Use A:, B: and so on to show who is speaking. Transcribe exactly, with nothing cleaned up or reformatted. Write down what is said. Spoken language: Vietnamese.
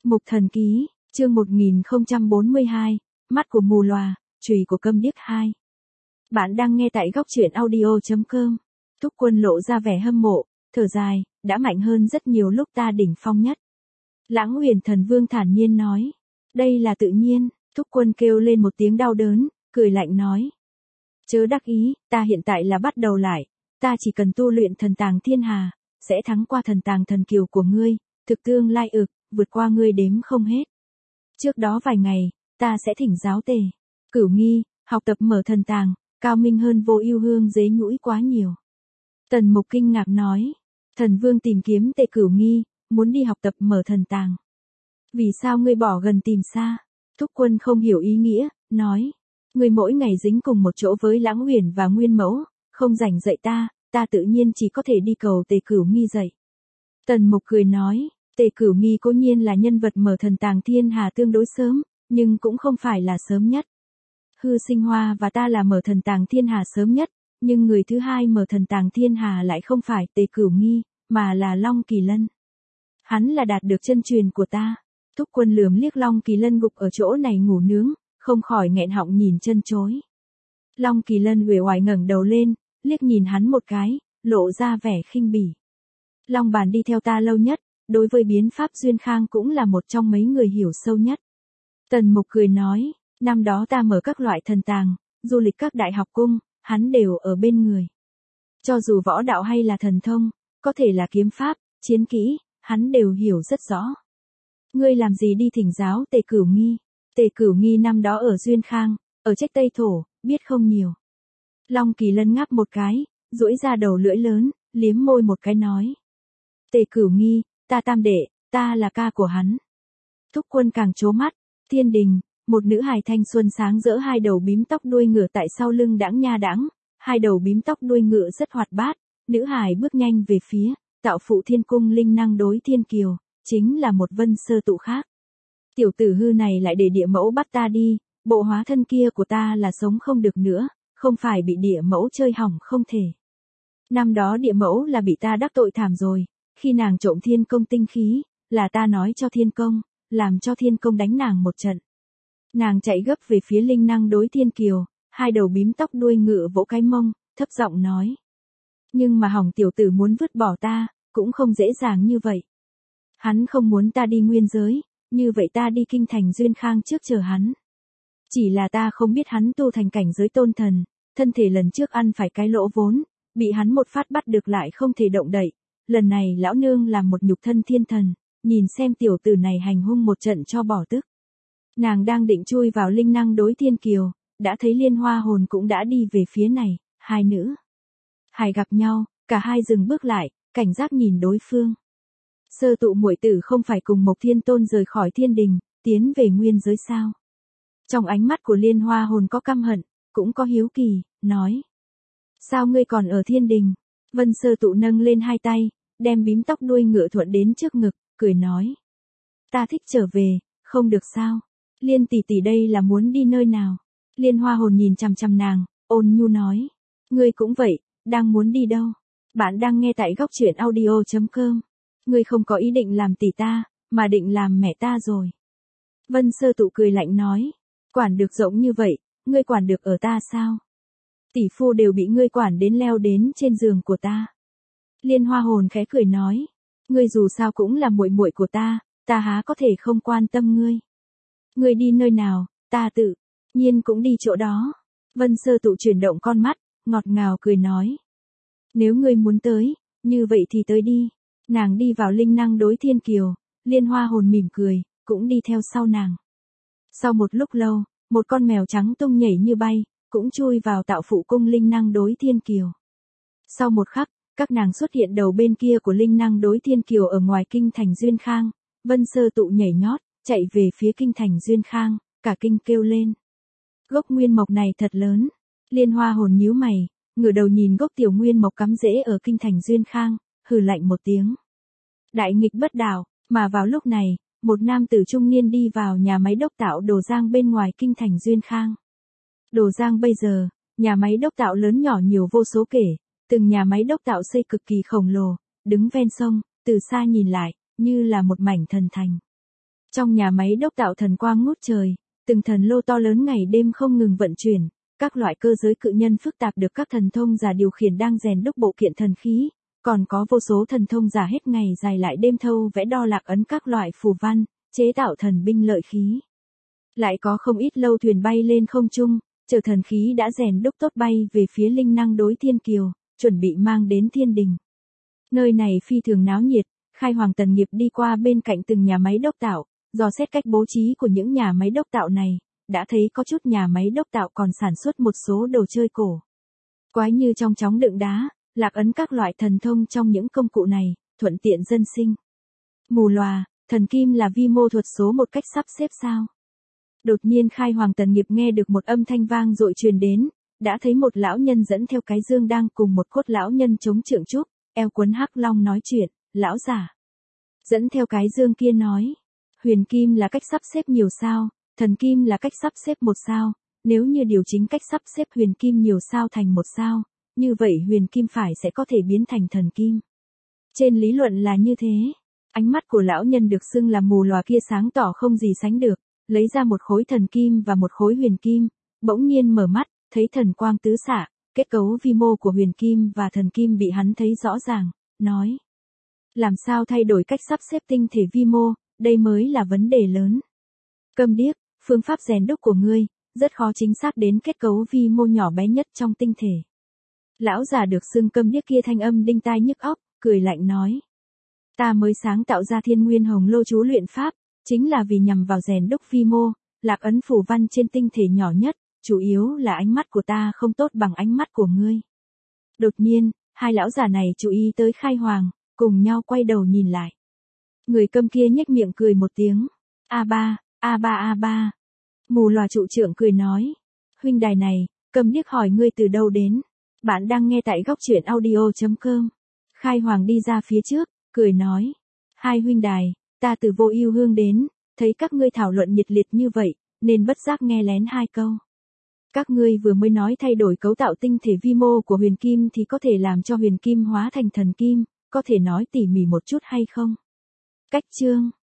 A: Mục Thần Ký, chương một nghìn không trăm bốn mươi hai, mắt của mù lòa, chùy của câm điếc hai. Bạn đang nghe tại góc truyện audio chấm com. Thúc Quân lộ ra vẻ hâm mộ, thở dài, đã mạnh hơn rất nhiều lúc ta đỉnh phong nhất. Lãng Huyền Thần Vương thản nhiên nói, đây là tự nhiên. Thúc Quân kêu lên một tiếng đau đớn, cười lạnh nói. Chớ đắc ý, ta hiện tại là bắt đầu lại, ta chỉ cần tu luyện thần tàng thiên hà, sẽ thắng qua thần tàng thần kiều của ngươi, thực tương lai ực, vượt qua ngươi đếm không hết. Trước đó vài ngày, ta sẽ thỉnh giáo Tề Cửu Nghi, học tập mở thần tàng, cao minh hơn Vô Ưu Hương dế nhũi quá nhiều. Tần Mục kinh ngạc nói, Thần Vương tìm kiếm Tề Cửu Nghi, muốn đi học tập mở thần tàng. Vì sao ngươi bỏ gần tìm xa? Thúc Quân không hiểu ý nghĩa, nói, ngươi mỗi ngày dính cùng một chỗ với Lãng Huyền và Nguyên Mẫu, không rảnh dạy ta, ta tự nhiên chỉ có thể đi cầu Tề Cửu Nghi dạy. Tần Mục cười nói, Tề Cửu Nghi cố nhiên là nhân vật mở thần tàng thiên hà tương đối sớm, nhưng cũng không phải là sớm nhất. Hư Sinh Hoa và ta là mở thần tàng thiên hà sớm nhất, nhưng người thứ hai mở thần tàng thiên hà lại không phải Tề Cửu Nghi, mà là Long Kỳ Lân. Hắn là đạt được chân truyền của ta. Thúc Quân lườm liếc Long Kỳ Lân gục ở chỗ này ngủ nướng, không khỏi nghẹn họng nhìn chân chối. Long Kỳ Lân uể oải ngẩng đầu lên, liếc nhìn hắn một cái, lộ ra vẻ khinh bỉ. Long Bàn đi theo ta lâu nhất, đối với biến pháp Duyên Khang cũng là một trong mấy người hiểu sâu nhất. Tần Mục cười nói, năm đó ta mở các loại thần tàng, du lịch các đại học cung, hắn đều ở bên người. Cho dù võ đạo hay là thần thông, có thể là kiếm pháp, chiến kỹ, hắn đều hiểu rất rõ. Ngươi làm gì đi thỉnh giáo Tề Cửu Nghi? Tề Cửu Nghi năm đó ở Duyên Khang, ở Trách Tây Thổ, biết không nhiều. Long Kỳ Lân ngáp một cái, duỗi ra đầu lưỡi lớn, liếm môi một cái nói. Tề Cửu Nghi, ta tam đệ, ta là ca của hắn. Thúc Quân càng trố mắt, Thiên Đình, một nữ hài thanh xuân sáng rỡ hai đầu bím tóc đuôi ngựa tại sau lưng đãng nha đãng, hai đầu bím tóc đuôi ngựa rất hoạt bát, nữ hài bước nhanh về phía, tạo phụ thiên cung linh năng đối thiên kiều, chính là một Vân Sơ Tụ khác. Tiểu tử hư này lại để địa mẫu bắt ta đi, bộ hóa thân kia của ta là sống không được nữa, không phải bị địa mẫu chơi hỏng không thể. Năm đó địa mẫu là bị ta đắc tội thảm rồi, khi nàng trộm thiên công tinh khí, là ta nói cho thiên công, làm cho thiên công đánh nàng một trận. Nàng chạy gấp về phía linh năng đối thiên kiều, hai đầu bím tóc đuôi ngựa vỗ cái mông, thấp giọng nói. Nhưng mà hỏng tiểu tử muốn vứt bỏ ta, cũng không dễ dàng như vậy. Hắn không muốn ta đi nguyên giới, như vậy ta đi kinh thành Duyên Khang trước chờ hắn. Chỉ là ta không biết hắn tu thành cảnh giới tôn thần, thân thể lần trước ăn phải cái lỗ vốn, bị hắn một phát bắt được lại không thể động đậy. Lần này lão nương làm một nhục thân thiên thần, nhìn xem tiểu tử này hành hung một trận cho bỏ tức. Nàng đang định chui vào linh năng đối thiên kiều, đã thấy Liên Hoa Hồn cũng đã đi về phía này, hai nữ hài gặp nhau, cả hai dừng bước lại, cảnh giác nhìn đối phương. Sơ Tụ muội tử không phải cùng Mộc Thiên Tôn rời khỏi thiên đình, tiến về nguyên giới sao? Trong ánh mắt của Liên Hoa Hồn có căm hận, cũng có hiếu kỳ, nói. Sao ngươi còn ở thiên đình? Vân Sơ Tụ nâng lên hai tay, đem bím tóc đuôi ngựa thuận đến trước ngực, cười nói. Ta thích trở về, không được sao? Liên tỷ tỷ đây là muốn đi nơi nào? Liên Hoa Hồn nhìn chằm chằm nàng, ôn nhu nói. Ngươi cũng vậy, đang muốn đi đâu? Bạn đang nghe tại góc truyện audio chấm com. Ngươi không có ý định làm tỷ ta, mà định làm mẹ ta rồi. Vân Sơ Tụ cười lạnh nói. Quản được rộng như vậy, ngươi quản được ở ta sao? Tỷ phu đều bị ngươi quản đến leo đến trên giường của ta. Liên Hoa Hồn khẽ cười nói. Ngươi dù sao cũng là muội muội của ta, ta há có thể không quan tâm ngươi. Ngươi đi nơi nào, ta tự nhiên cũng đi chỗ đó. Vân Sơ Tụ chuyển động con mắt, ngọt ngào cười nói. Nếu ngươi muốn tới, như vậy thì tới đi. Nàng đi vào linh năng đối thiên kiều, Liên Hoa Hồn mỉm cười, cũng đi theo sau nàng. Sau một lúc lâu, một con mèo trắng tung nhảy như bay, cũng chui vào tạo phụ cung linh năng đối thiên kiều. Sau một khắc, các nàng xuất hiện đầu bên kia của linh năng đối thiên kiều ở ngoài kinh thành Duyên Khang. Vân Sơ Tụ nhảy nhót, chạy về phía kinh thành Duyên Khang, cả kinh kêu lên. Gốc nguyên mộc này thật lớn. Liên Hoa Hồn nhíu mày, ngửa đầu nhìn gốc tiểu nguyên mộc cắm rễ ở kinh thành Duyên Khang, hừ lạnh một tiếng. Đại nghịch bất đạo, mà vào lúc này, một nam tử trung niên đi vào nhà máy đốc tạo Đồ Giang bên ngoài kinh thành Duyên Khang. Đồ Giang bây giờ, nhà máy đốc tạo lớn nhỏ nhiều vô số kể, từng nhà máy đốc tạo xây cực kỳ khổng lồ, đứng ven sông, từ xa nhìn lại, như là một mảnh thần thành. Trong nhà máy đốc tạo thần quang ngút trời, từng thần lô to lớn ngày đêm không ngừng vận chuyển, các loại cơ giới cự nhân phức tạp được các thần thông giả điều khiển đang rèn đúc bộ kiện thần khí, còn có vô số thần thông giả hết ngày dài lại đêm thâu vẽ đo lạc ấn các loại phù văn, chế tạo thần binh lợi khí. Lại có không ít lâu thuyền bay lên không trung, chở thần khí đã rèn đúc tốt bay về phía linh năng đối thiên kiều, chuẩn bị mang đến thiên đình. Nơi này phi thường náo nhiệt, Khai Hoàng Tần Nghiệp đi qua bên cạnh từng nhà máy đốc tạo, dò xét cách bố trí của những nhà máy đốc tạo này, đã thấy có chút nhà máy đốc tạo còn sản xuất một số đồ chơi cổ quái như trong chóng đựng đá, lạc ấn các loại thần thông trong những công cụ này, thuận tiện dân sinh. Mù lòa, thần kim là vi mô thuật số một cách sắp xếp sao? Đột nhiên Khai Hoàng Tần Nghiệp nghe được một âm thanh vang dội truyền đến, đã thấy một lão nhân dẫn theo cái dương đang cùng một cốt lão nhân chống trượng trúc, eo quấn hắc long nói chuyện. Lão giả dẫn theo cái dương kia nói, huyền kim là cách sắp xếp nhiều sao, thần kim là cách sắp xếp một sao, nếu như điều chỉnh cách sắp xếp huyền kim nhiều sao thành một sao, như vậy huyền kim phải sẽ có thể biến thành thần kim. Trên lý luận là như thế. Ánh mắt của lão nhân được xưng là mù lòa kia sáng tỏ không gì sánh được, lấy ra một khối thần kim và một khối huyền kim, bỗng nhiên mở mắt, thấy thần quang tứ xạ, kết cấu vi mô của huyền kim và thần kim bị hắn thấy rõ ràng, nói. Làm sao thay đổi cách sắp xếp tinh thể vi mô, đây mới là vấn đề lớn. Câm điếc, phương pháp rèn đúc của ngươi, rất khó chính xác đến kết cấu vi mô nhỏ bé nhất trong tinh thể. Lão già được xưng câm điếc kia thanh âm đinh tai nhức óc, cười lạnh nói. Ta mới sáng tạo ra Thiên Nguyên Hồng Lô chú luyện pháp, chính là vì nhằm vào rèn đúc vi mô, lạc ấn phù văn trên tinh thể nhỏ nhất, chủ yếu là ánh mắt của ta không tốt bằng ánh mắt của ngươi. Đột nhiên, hai lão già này chú ý tới Khai Hoàng, cùng nhau quay đầu nhìn lại. Người câm kia nhếch miệng cười một tiếng. A ba, A ba A ba. Mù lòa trụ trưởng cười nói. Huynh đài này, câm điếc hỏi ngươi từ đâu đến. Bạn đang nghe tại góc truyện audio chấm com. Khai Hoàng đi ra phía trước, cười nói. Hai huynh đài, ta từ Vô Ưu Hương đến, thấy các ngươi thảo luận nhiệt liệt như vậy, nên bất giác nghe lén hai câu. Các ngươi vừa mới nói thay đổi cấu tạo tinh thể vi mô của huyền kim thì có thể làm cho huyền kim hóa thành thần kim, có thể nói tỉ mỉ một chút hay không? Cách chương